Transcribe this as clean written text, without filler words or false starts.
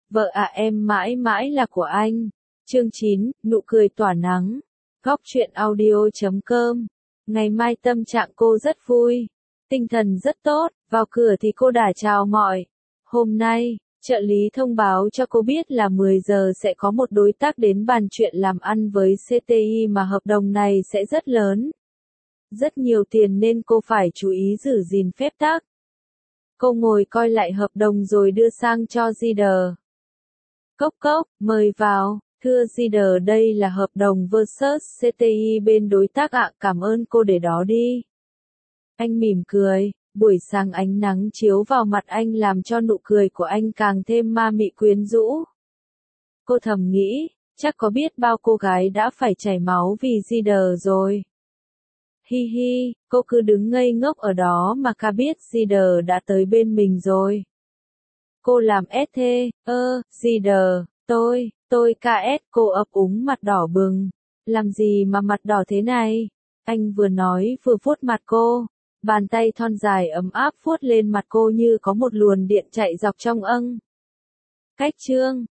Vợ à em mãi mãi là của anh. Chương 9, nụ cười tỏa nắng. Góc truyện audio.com. Ngày mai tâm trạng cô rất vui. Tinh thần rất tốt, vào cửa thì cô đã chào mọi. Hôm nay, trợ lý thông báo cho cô biết là 10 giờ sẽ có một đối tác đến bàn chuyện làm ăn với CTI mà hợp đồng này sẽ rất lớn. Rất nhiều tiền nên cô phải chú ý giữ gìn phép tắc. Cô ngồi coi lại hợp đồng rồi đưa sang cho Zider. Cốc cốc, mời vào. Thưa Zider, đây là hợp đồng versus CTI bên đối tác ạ, cảm ơn cô để đó đi. Anh mỉm cười, buổi sáng ánh nắng chiếu vào mặt anh làm cho nụ cười của anh càng thêm ma mị quyến rũ. Cô thầm nghĩ, chắc có biết bao cô gái đã phải chảy máu vì Zider rồi. Hi hi, cô cứ đứng ngây ngốc ở đó mà ca biết Zider đã tới bên mình rồi. Cô làm ST, Zider, tôi KS, cô ấp úng mặt đỏ bừng. Làm gì mà mặt đỏ thế này? Anh vừa nói vừa vuốt mặt cô. Bàn tay thon dài ấm áp vuốt lên mặt cô như có một luồng điện chạy dọc trong âng. Cách chương.